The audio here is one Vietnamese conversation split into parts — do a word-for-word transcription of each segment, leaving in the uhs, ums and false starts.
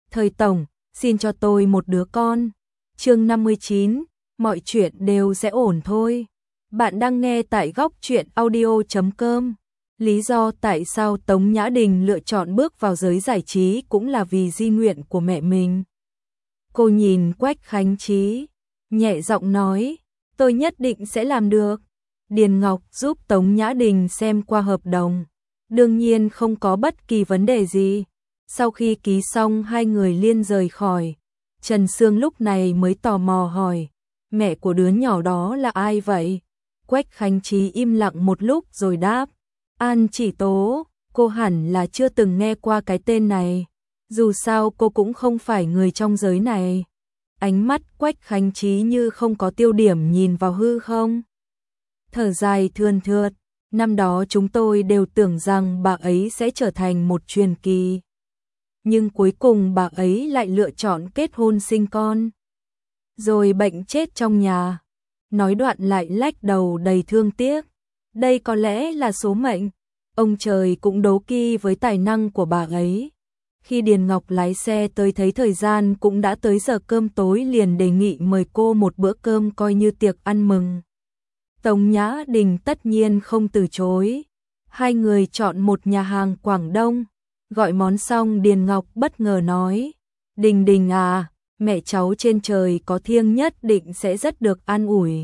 Thời tổng, xin cho tôi một đứa con. Chương năm mươi chín, mọi chuyện đều sẽ ổn thôi. Bạn đang nghe tại góc truyện audio chấm com. Lý do tại sao Tống Nhã Đình lựa chọn bước vào giới giải trí cũng là vì di nguyện của mẹ mình. Cô nhìn Quách Khánh Trí, nhẹ giọng nói, tôi nhất định sẽ làm được. Điền Ngọc giúp Tống Nhã Đình xem qua hợp đồng. Đương nhiên không có bất kỳ vấn đề gì. Sau khi ký xong hai người liên rời khỏi. Trần Sương lúc này mới tò mò hỏi, mẹ của đứa nhỏ đó là ai vậy? Quách Khánh Trí im lặng một lúc rồi đáp, An Chỉ Tố, cô hẳn là chưa từng nghe qua cái tên này. Dù sao cô cũng không phải người trong giới này. Ánh mắt Quách Khánh Trí như không có tiêu điểm nhìn vào hư không. Thở dài thườn thượt, năm đó chúng tôi đều tưởng rằng bà ấy sẽ trở thành một truyền kỳ. Nhưng cuối cùng bà ấy lại lựa chọn kết hôn sinh con. Rồi bệnh chết trong nhà. Nói đoạn lại lách đầu đầy thương tiếc. Đây có lẽ là số mệnh. Ông trời cũng đố kỵ với tài năng của bà ấy. Khi Điền Ngọc lái xe tới thấy thời gian cũng đã tới giờ cơm tối liền đề nghị mời cô một bữa cơm coi như tiệc ăn mừng. Tống Nhã Đình tất nhiên không từ chối. Hai người chọn một nhà hàng Quảng Đông. Gọi món xong Điền Ngọc bất ngờ nói, Đình Đình à, mẹ cháu trên trời có thiêng nhất định sẽ rất được an ủi.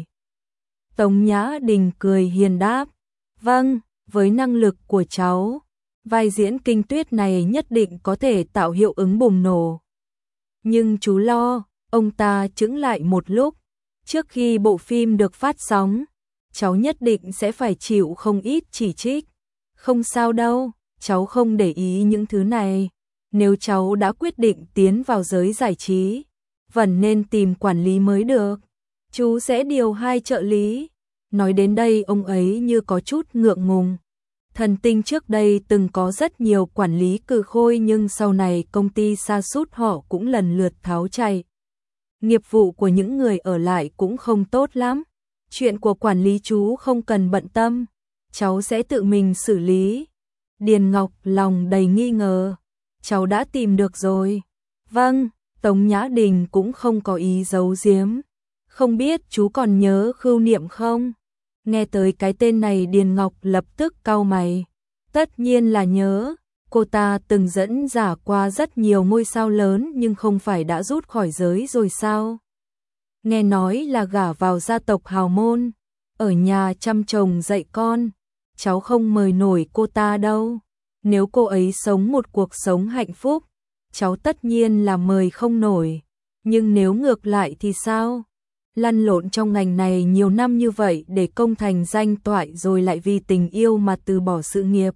Tống Nhã Đình cười hiền đáp, vâng, với năng lực của cháu, vai diễn Kinh Tuyết này nhất định có thể tạo hiệu ứng bùng nổ. Nhưng chú lo, ông ta chững lại một lúc, trước khi bộ phim được phát sóng, cháu nhất định sẽ phải chịu không ít chỉ trích. Không sao đâu, cháu không để ý những thứ này. Nếu cháu đã quyết định tiến vào giới giải trí, vẫn nên tìm quản lý mới được. Chú sẽ điều hai trợ lý. Nói đến đây ông ấy như có chút ngượng ngùng. Thần Tinh trước đây từng có rất nhiều quản lý cừ khôi nhưng sau này công ty sa sút họ cũng lần lượt tháo chạy. Nghiệp vụ của những người ở lại cũng không tốt lắm. Chuyện của quản lý chú không cần bận tâm, cháu sẽ tự mình xử lý. Điền Ngọc lòng đầy nghi ngờ, cháu đã tìm được rồi. Vâng, Tống Nhã Đình cũng không có ý giấu giếm. Không biết chú còn nhớ Khưu Niệm không? Nghe tới cái tên này Điền Ngọc lập tức cau mày. Tất nhiên là nhớ, cô ta từng dẫn giả qua rất nhiều ngôi sao lớn nhưng không phải đã rút khỏi giới rồi sao? Nghe nói là gả vào gia tộc hào môn, ở nhà chăm chồng dạy con. Cháu không mời nổi cô ta đâu. Nếu cô ấy sống một cuộc sống hạnh phúc, cháu tất nhiên là mời không nổi. Nhưng nếu ngược lại thì sao? Lăn lộn trong ngành này nhiều năm như vậy để công thành danh toại rồi lại vì tình yêu mà từ bỏ sự nghiệp.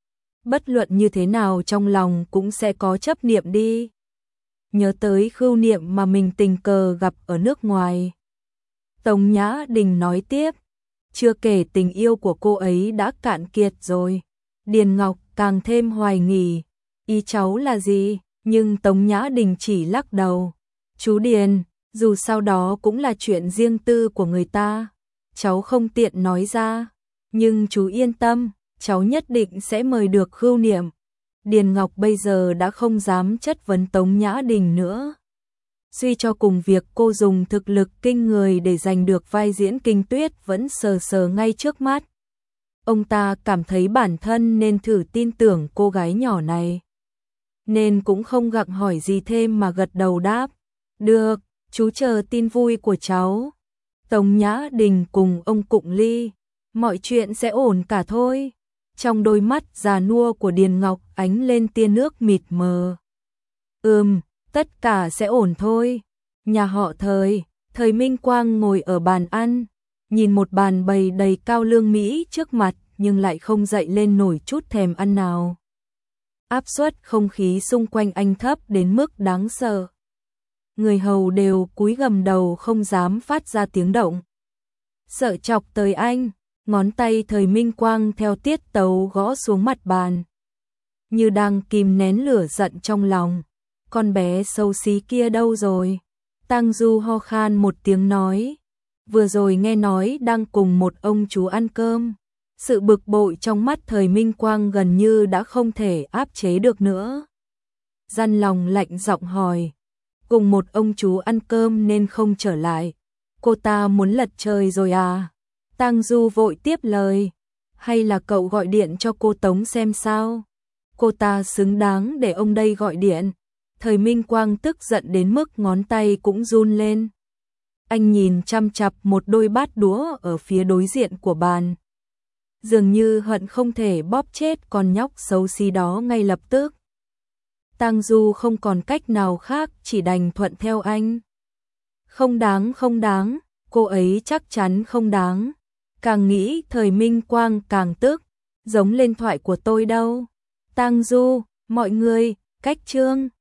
Bất luận như thế nào trong lòng cũng sẽ có chấp niệm đi. Nhớ tới Khưu Niệm mà mình tình cờ gặp ở nước ngoài. Tống Nhã Đình nói tiếp, chưa kể tình yêu của cô ấy đã cạn kiệt rồi. Điền Ngọc càng thêm hoài nghi, ý cháu là gì? Nhưng Tống Nhã Đình chỉ lắc đầu. Chú Điền, dù sao đó cũng là chuyện riêng tư của người ta, cháu không tiện nói ra. Nhưng chú yên tâm, cháu nhất định sẽ mời được Khưu Niệm. Điền Ngọc bây giờ đã không dám chất vấn Tống Nhã Đình nữa. Suy cho cùng việc cô dùng thực lực kinh người để giành được vai diễn Kinh Tuyết vẫn sờ sờ ngay trước mắt. Ông ta cảm thấy bản thân nên thử tin tưởng cô gái nhỏ này. Nên cũng không gặng hỏi gì thêm mà gật đầu đáp. Được, chú chờ tin vui của cháu. Tống Nhã Đình cùng ông Cụng Ly, mọi chuyện sẽ ổn cả thôi. Trong đôi mắt già nua của Điền Ngọc ánh lên tia nước mịt mờ. Ừm, tất cả sẽ ổn thôi. Nhà họ Thời, Thời Minh Quang ngồi ở bàn ăn, nhìn một bàn bày đầy cao lương Mỹ trước mặt nhưng lại không dậy lên nổi chút thèm ăn nào. Áp suất không khí xung quanh anh thấp đến mức đáng sợ. Người hầu đều cúi gầm đầu không dám phát ra tiếng động. Sợ chọc tới anh, ngón tay Thời Minh Quang theo tiết tấu gõ xuống mặt bàn. Như đang kìm nén lửa giận trong lòng. Con bé xấu xí kia đâu rồi? Tang Du ho khan một tiếng nói. Vừa rồi nghe nói đang cùng một ông chú ăn cơm. Sự bực bội trong mắt Thời Minh Quang gần như đã không thể áp chế được nữa. Gian lòng lạnh giọng hỏi. Cùng một ông chú ăn cơm nên không trở lại. Cô ta muốn lật trời rồi à? Tang Du vội tiếp lời. Hay là cậu gọi điện cho cô Tống xem sao? Cô ta xứng đáng để ông đây gọi điện. Thời Minh Quang tức giận đến mức ngón tay cũng run lên. Anh nhìn chăm chằm một đôi bát đũa ở phía đối diện của bàn. Dường như hận không thể bóp chết con nhóc xấu xí đó ngay lập tức. Tang Du không còn cách nào khác, chỉ đành thuận theo anh. Không đáng, không đáng, cô ấy chắc chắn không đáng. Càng nghĩ Thời Minh Quang càng tức, giống lên thoại của tôi đâu. Tang Du, mọi người, cách chương.